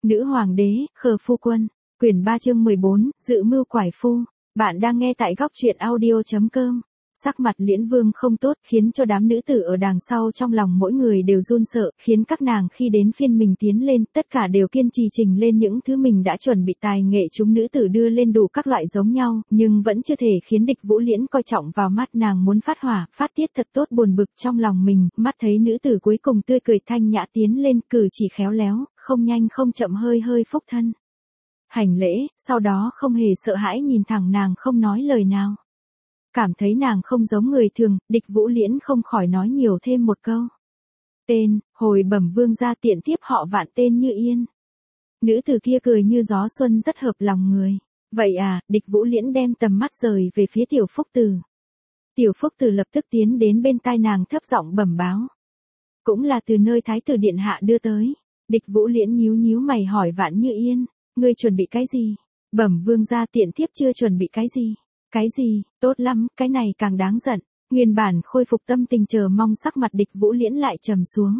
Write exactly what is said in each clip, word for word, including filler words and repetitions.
Nữ hoàng đế, khờ phu quân, quyển ba chương mười bốn, dự mưu quải phu. Bạn đang nghe tại góc truyện audio chấm com. Sắc mặt Liễn Vương không tốt khiến cho đám nữ tử ở đằng sau trong lòng mỗi người đều run sợ, khiến các nàng khi đến phiên mình tiến lên, tất cả đều kiên trì trình lên những thứ mình đã chuẩn bị tài nghệ chúng nữ tử đưa lên đủ các loại giống nhau, nhưng vẫn chưa thể khiến địch Vũ Liễn coi trọng vào mắt. Nàng muốn phát hỏa, phát tiết thật tốt buồn bực trong lòng mình, mắt thấy nữ tử cuối cùng tươi cười thanh nhã tiến lên, cử chỉ khéo léo, không nhanh không chậm hơi hơi phúc thân. Hành lễ, sau đó không hề sợ hãi nhìn thẳng nàng không nói lời nào. Cảm thấy nàng không giống người thường, địch Vũ Liễn không khỏi nói nhiều thêm một câu. Tên, hồi bẩm vương gia tiện tiếp họ Vạn tên Như Yên. Nữ tử kia cười như gió xuân rất hợp lòng người. Vậy à, địch Vũ Liễn đem tầm mắt rời về phía tiểu phúc tử. Tiểu phúc tử lập tức tiến đến bên tai nàng thấp giọng bẩm báo. Cũng là từ nơi thái tử điện hạ đưa tới. Địch Vũ Liễn nhíu nhíu mày hỏi Vạn Như Yên, ngươi chuẩn bị cái gì? Bẩm vương gia tiện thiếp chưa chuẩn bị cái gì. Cái gì, tốt lắm, cái này càng đáng giận. Nguyên bản khôi phục tâm tình chờ mong sắc mặt địch Vũ Liễn lại trầm xuống.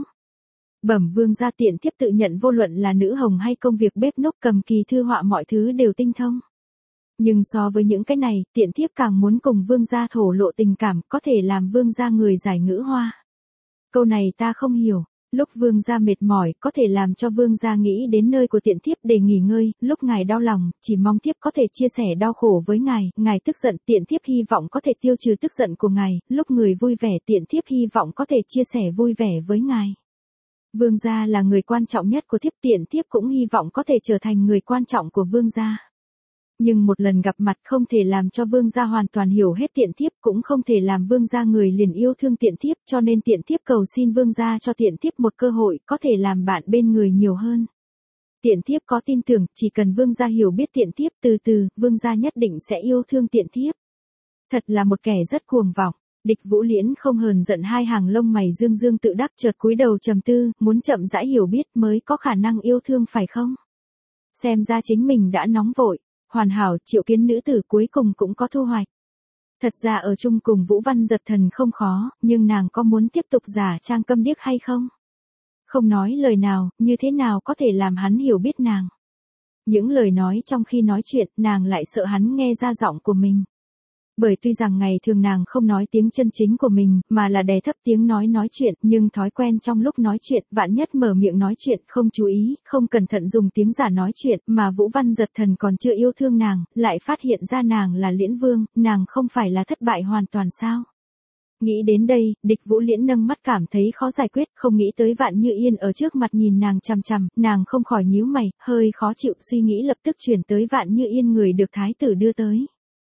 Bẩm vương gia tiện thiếp tự nhận vô luận là nữ hồng hay công việc bếp núc cầm kỳ thư họa mọi thứ đều tinh thông. Nhưng so với những cái này, tiện thiếp càng muốn cùng vương gia thổ lộ tình cảm, có thể làm vương gia người giải ngữ hoa. Câu này ta không hiểu. Lúc vương gia mệt mỏi, có thể làm cho vương gia nghĩ đến nơi của tiện thiếp để nghỉ ngơi, lúc ngài đau lòng, chỉ mong thiếp có thể chia sẻ đau khổ với ngài, ngài tức giận, tiện thiếp hy vọng có thể tiêu trừ tức giận của ngài, lúc người vui vẻ tiện thiếp hy vọng có thể chia sẻ vui vẻ với ngài. Vương gia là người quan trọng nhất của thiếp, tiện thiếp cũng hy vọng có thể trở thành người quan trọng của vương gia. Nhưng một lần gặp mặt không thể làm cho vương gia hoàn toàn hiểu hết tiện thiếp, cũng không thể làm vương gia người liền yêu thương tiện thiếp, cho nên tiện thiếp cầu xin vương gia cho tiện thiếp một cơ hội, có thể làm bạn bên người nhiều hơn. Tiện thiếp có tin tưởng, chỉ cần vương gia hiểu biết tiện thiếp, từ từ, vương gia nhất định sẽ yêu thương tiện thiếp. Thật là một kẻ rất cuồng vọng. Địch Vũ Liễn không hờn giận, hai hàng lông mày dương dương tự đắc, chợt cúi đầu trầm tư, muốn chậm rãi hiểu biết mới có khả năng yêu thương phải không? Xem ra chính mình đã nóng vội. Hoàn hảo, triệu kiến nữ tử cuối cùng cũng có thu hoạch. Thật ra ở chung cùng Vũ Văn Giật Thần không khó, nhưng nàng có muốn tiếp tục giả trang câm điếc hay không? Không nói lời nào, như thế nào có thể làm hắn hiểu biết nàng? Những lời nói trong khi nói chuyện, nàng lại sợ hắn nghe ra giọng của mình. Bởi tuy rằng ngày thường nàng không nói tiếng chân chính của mình, mà là đè thấp tiếng nói nói chuyện, nhưng thói quen trong lúc nói chuyện, vạn nhất mở miệng nói chuyện, không chú ý, không cẩn thận dùng tiếng giả nói chuyện, mà Vũ Văn Giật Thần còn chưa yêu thương nàng, lại phát hiện ra nàng là Liễn Vương, nàng không phải là thất bại hoàn toàn sao? Nghĩ đến đây, địch Vũ Liễn nâng mắt cảm thấy khó giải quyết, không nghĩ tới Vạn Như Yên ở trước mặt nhìn nàng chằm chằm, nàng không khỏi nhíu mày, hơi khó chịu, suy nghĩ lập tức chuyển tới Vạn Như Yên người được thái tử đưa tới.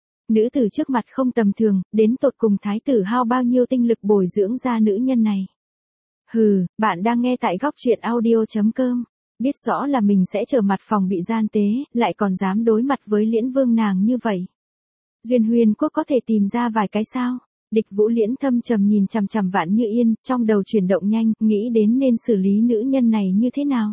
Nữ tử trước mặt không tầm thường, đến tột cùng thái tử hao bao nhiêu tinh lực bồi dưỡng ra nữ nhân này. Hừ, bạn đang nghe tại góc truyện audio chấm com. Biết rõ là mình sẽ trở mặt phòng bị gian tế, lại còn dám đối mặt với Liễn Vương nàng như vậy. Duyên Huyền Quốc có thể tìm ra vài cái sao? Địch Vũ Liễn thâm trầm nhìn chằm chằm Vạn Như Yên, trong đầu chuyển động nhanh, nghĩ đến nên xử lý nữ nhân này như thế nào.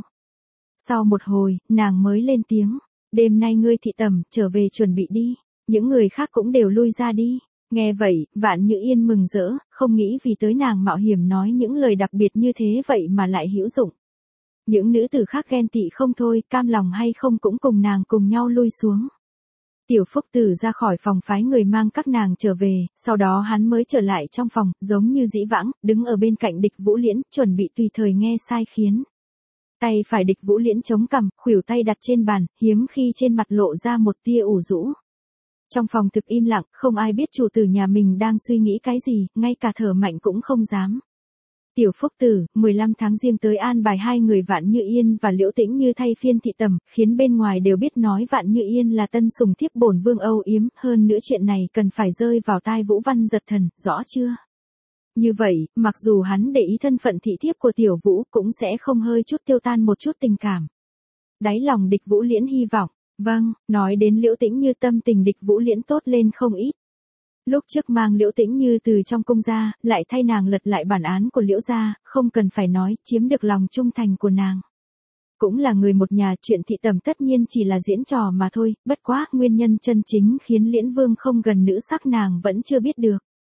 Sau một hồi, nàng mới lên tiếng. Đêm nay ngươi thị tẩm, trở về chuẩn bị đi. Những người khác cũng đều lui ra đi. Nghe vậy, Vạn Như Yên mừng rỡ, không nghĩ vì tới nàng mạo hiểm nói những lời đặc biệt như thế vậy mà lại hữu dụng. Những nữ tử khác ghen tị không thôi, cam lòng hay không cũng cùng nàng cùng nhau lui xuống. Tiểu Phúc Tử ra khỏi phòng phái người mang các nàng trở về, sau đó hắn mới trở lại trong phòng, giống như dĩ vãng, đứng ở bên cạnh địch Vũ Liễn, chuẩn bị tùy thời nghe sai khiến. Tay phải địch Vũ Liễn chống cằm, khuỷu tay đặt trên bàn, hiếm khi trên mặt lộ ra một tia ủ rũ. Trong phòng thực im lặng, không ai biết chủ tử nhà mình đang suy nghĩ cái gì, ngay cả thở mạnh cũng không dám. Tiểu Phúc Tử, mười lăm tháng riêng tới an bài hai người Vạn Như Yên và Liễu Tĩnh Như thay phiên thị tẩm, khiến bên ngoài đều biết nói Vạn Như Yên là tân sủng thiếp bổn vương âu yếm, hơn nữa chuyện này cần phải rơi vào tai Vũ Văn Giật Thần, rõ chưa? Như vậy, mặc dù hắn để ý thân phận thị thiếp của Tiểu Vũ, cũng sẽ không hơi chút tiêu tan một chút tình cảm. Đáy lòng địch Vũ Liễn hy vọng. Vâng, nói đến Liễu Tĩnh Như tâm tình địch Vũ Liễn tốt lên không ít. Lúc trước mang Liễu Tĩnh Như từ trong cung ra, lại thay nàng lật lại bản án của Liễu gia, không cần phải nói, chiếm được lòng trung thành của nàng. Cũng là người một nhà, chuyện thị tẩm tất nhiên chỉ là diễn trò mà thôi, bất quá, nguyên nhân chân chính khiến Liễn Vương không gần nữ sắc nàng vẫn chưa biết được.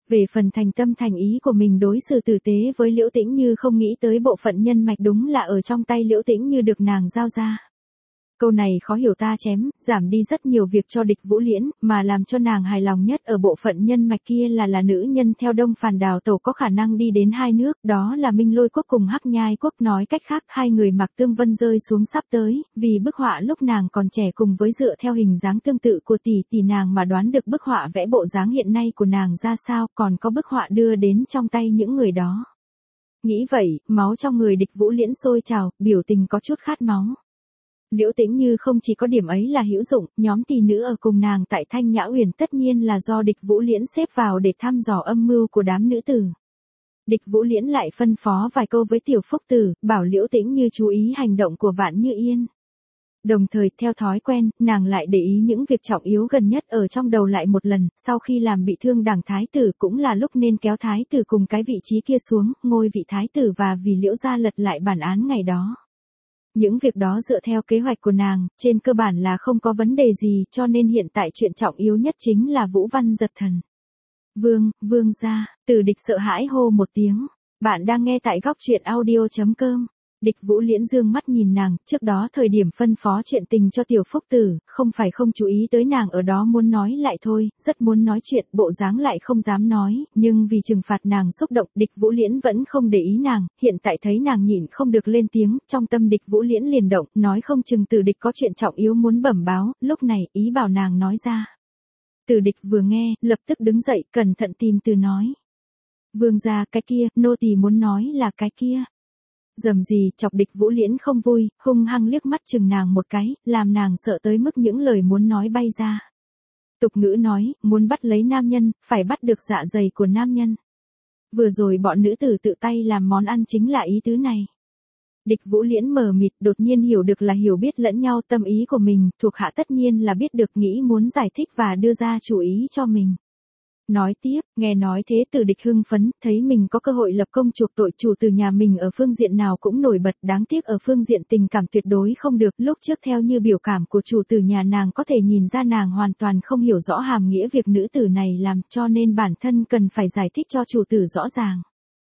Về phần thành tâm thành ý của mình đối xử tử tế với Liễu Tĩnh Như không nghĩ tới bộ phận nhân mạch đúng là ở trong tay Liễu Tĩnh Như được nàng giao ra. Câu này khó hiểu ta chém, giảm đi rất nhiều việc cho Địch Vũ Liễn, mà làm cho nàng hài lòng nhất ở bộ phận nhân mạch kia là là nữ nhân theo Đông Phàn Đào Tẩu có khả năng đi đến hai nước, đó là Minh Lôi Quốc cùng Hắc Nhai Quốc, nói cách khác hai người mặc tương vân rơi xuống sắp tới, vì bức họa lúc nàng còn trẻ cùng với dựa theo hình dáng tương tự của tỷ tỷ nàng mà đoán được bức họa vẽ bộ dáng hiện nay của nàng ra sao, còn có bức họa đưa đến trong tay những người đó. Nghĩ vậy, máu trong người Địch Vũ Liễn sôi trào, biểu tình có chút khát máu. Liễu Tĩnh Như không chỉ có điểm ấy là hữu dụng, nhóm tỷ nữ ở cùng nàng tại Thanh Nhã Uyển tất nhiên là do Địch Vũ Liễn xếp vào để thăm dò âm mưu của đám nữ tử. Địch Vũ Liễn lại phân phó vài câu với Tiểu Phúc Tử, bảo Liễu Tĩnh Như chú ý hành động của Vạn Như Yên. Đồng thời, theo thói quen, nàng lại để ý những việc trọng yếu gần nhất ở trong đầu lại một lần, sau khi làm bị thương đảng thái tử cũng là lúc nên kéo thái tử cùng cái vị trí kia xuống, ngôi vị thái tử và vì Liễu gia lật lại bản án ngày đó. Những việc đó dựa theo kế hoạch của nàng, trên cơ bản là không có vấn đề gì, cho nên hiện tại chuyện trọng yếu nhất chính là Vũ Văn Giật Thần. Vương, vương gia, Từ Địch sợ hãi hô một tiếng. Bạn đang nghe tại góc truyện audio chấm com. Địch Vũ Liễn dương mắt nhìn nàng, trước đó thời điểm phân phó chuyện tình cho Tiểu Phúc Tử, không phải không chú ý tới nàng ở đó muốn nói lại thôi, rất muốn nói chuyện, bộ dáng lại không dám nói, nhưng vì trừng phạt nàng xúc động, Địch Vũ Liễn vẫn không để ý nàng, hiện tại thấy nàng nhịn không được lên tiếng, trong tâm Địch Vũ Liễn liền động, nói không chừng Từ Địch có chuyện trọng yếu muốn bẩm báo, lúc này, ý bảo nàng nói ra. Từ Địch vừa nghe, lập tức đứng dậy, cẩn thận tìm từ nói. Vương gia, cái kia, nô tỳ muốn nói là cái kia. Dầm gì, chọc Địch Vũ Liễn không vui, hung hăng liếc mắt chừng nàng một cái, làm nàng sợ tới mức những lời muốn nói bay ra. Tục ngữ nói, muốn bắt lấy nam nhân, phải bắt được dạ dày của nam nhân. Vừa rồi bọn nữ tử tự tay làm món ăn chính là ý tứ này. Địch Vũ Liễn mờ mịt, đột nhiên hiểu được là hiểu biết lẫn nhau tâm ý của mình, thuộc hạ tất nhiên là biết được nghĩ muốn giải thích và đưa ra chủ ý cho mình. Nói tiếp, nghe nói thế Từ Địch hưng phấn, thấy mình có cơ hội lập công chuộc tội, chủ từ nhà mình ở phương diện nào cũng nổi bật, đáng tiếc ở phương diện tình cảm tuyệt đối không được, lúc trước theo như biểu cảm của chủ từ nhà nàng có thể nhìn ra nàng hoàn toàn không hiểu rõ hàm nghĩa việc nữ tử này làm, cho nên bản thân cần phải giải thích cho chủ tử rõ ràng.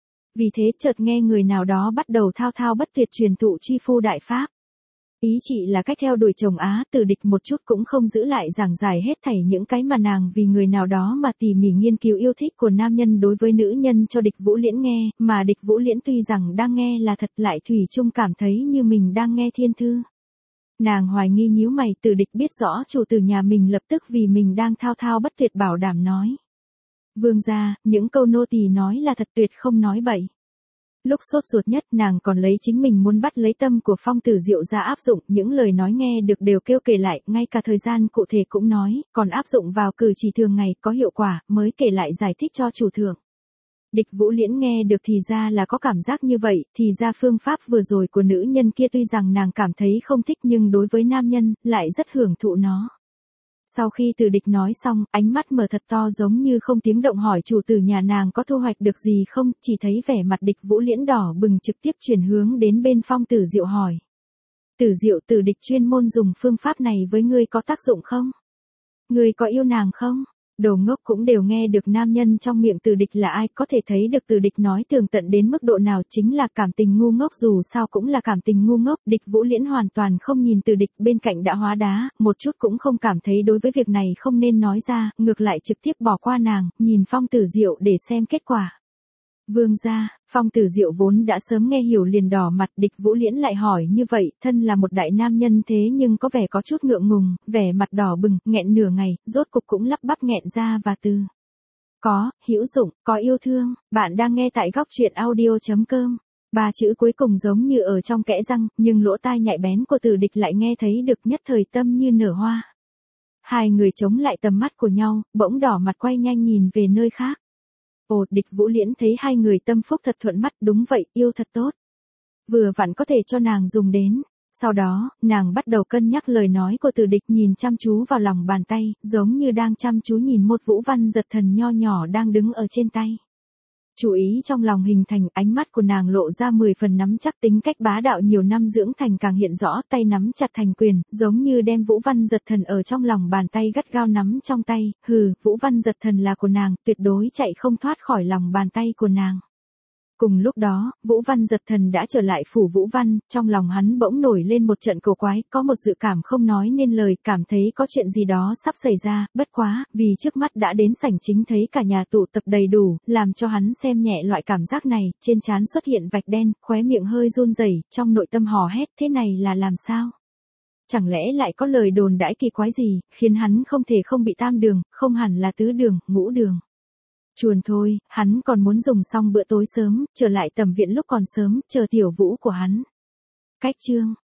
Vì thế chợt nghe người nào đó bắt đầu thao thao bất tuyệt truyền thụ truy phu đại pháp. Ý chị là cách theo đuổi chồng á, Từ Địch một chút cũng không giữ lại giảng giải hết thảy những cái mà nàng vì người nào đó mà tỉ mỉ nghiên cứu yêu thích của nam nhân đối với nữ nhân cho Địch Vũ Liễn nghe, mà Địch Vũ Liễn tuy rằng đang nghe là thật lại thủy chung cảm thấy như mình đang nghe thiên thư. Nàng hoài nghi nhíu mày, Từ Địch biết rõ chủ tử nhà mình lập tức vì mình đang thao thao bất tuyệt bảo đảm nói. Vương gia, những câu nô tỳ nói là thật tuyệt không nói bậy. Lúc sốt ruột nhất nàng còn lấy chính mình muốn bắt lấy tâm của Phong Tử Diệu ra áp dụng, những lời nói nghe được đều kêu kể lại, ngay cả thời gian cụ thể cũng nói, còn áp dụng vào cử chỉ thường ngày có hiệu quả, mới kể lại giải thích cho chủ thượng. Địch Vũ Liễn nghe được thì ra là có cảm giác như vậy, thì ra phương pháp vừa rồi của nữ nhân kia tuy rằng nàng cảm thấy không thích nhưng đối với nam nhân, lại rất hưởng thụ nó. Sau khi Từ Địch nói xong, ánh mắt mở thật to giống như không tiếng động hỏi chủ tử nhà nàng có thu hoạch được gì không, chỉ thấy vẻ mặt Địch Vũ Liễn đỏ bừng trực tiếp chuyển hướng đến bên Phong Tử Diệu hỏi. Tử Diệu, Từ Địch chuyên môn dùng phương pháp này với ngươi có tác dụng không? Ngươi có yêu nàng không? Đồ ngốc cũng đều nghe được nam nhân trong miệng Từ Địch là ai, có thể thấy được Từ Địch nói tường tận đến mức độ nào, chính là cảm tình ngu ngốc, dù sao cũng là cảm tình ngu ngốc. Địch Vũ Liễn hoàn toàn không nhìn Từ Địch, bên cạnh đã hóa đá, một chút cũng không cảm thấy đối với việc này không nên nói ra, ngược lại trực tiếp bỏ qua nàng, nhìn Phong Tử Diệu để xem kết quả. Vương gia, Phong Tử Diệu vốn đã sớm nghe hiểu liền đỏ mặt, Địch Vũ Liễn lại hỏi như vậy, thân là một đại nam nhân thế nhưng có vẻ có chút ngượng ngùng, vẻ mặt đỏ bừng, nghẹn nửa ngày, rốt cục cũng lắp bắp nghẹn ra và từ. Có, hữu dụng, có yêu thương, bạn đang nghe tại góc truyện audio chấm com. Ba chữ cuối cùng giống như ở trong kẽ răng, nhưng lỗ tai nhạy bén của Từ Địch lại nghe thấy được, nhất thời tâm như nở hoa. Hai người chống lại tầm mắt của nhau, bỗng đỏ mặt quay nhanh nhìn về nơi khác. Ồ, Địch Vũ Liễn thấy hai người tâm phúc thật thuận mắt, đúng vậy, yêu thật tốt. Vừa vặn có thể cho nàng dùng đến. Sau đó, nàng bắt đầu cân nhắc lời nói của Từ Địch, nhìn chăm chú vào lòng bàn tay, giống như đang chăm chú nhìn một Vũ Văn Giật Thần nho nhỏ đang đứng ở trên tay. chú ý trong lòng hình thành, ánh mắt của nàng lộ ra mười phần nắm chắc, tính cách bá đạo nhiều năm dưỡng thành càng hiện rõ, tay nắm chặt thành quyền, giống như đem Vũ Văn Giật Thần ở trong lòng bàn tay gắt gao nắm trong tay, hừ, Vũ Văn Giật Thần là của nàng, tuyệt đối chạy không thoát khỏi lòng bàn tay của nàng. Cùng lúc đó, Vũ Văn Giật Thần đã trở lại phủ Vũ Văn, trong lòng hắn bỗng nổi lên một trận cổ quái, có một dự cảm không nói nên lời, cảm thấy có chuyện gì đó sắp xảy ra, bất quá, vì trước mắt đã đến sảnh chính thấy cả nhà tụ tập đầy đủ, làm cho hắn xem nhẹ loại cảm giác này, trên trán xuất hiện vạch đen, khóe miệng hơi run rẩy, trong nội tâm hò hét, thế này là làm sao? Chẳng lẽ lại có lời đồn đãi kỳ quái gì, khiến hắn không thể không bị tam đường, không hẳn là tứ đường, ngũ đường. Chuồn thôi, hắn còn muốn dùng xong bữa tối sớm, trở lại tầm viện lúc còn sớm, chờ tiểu Vũ của hắn. Cách chương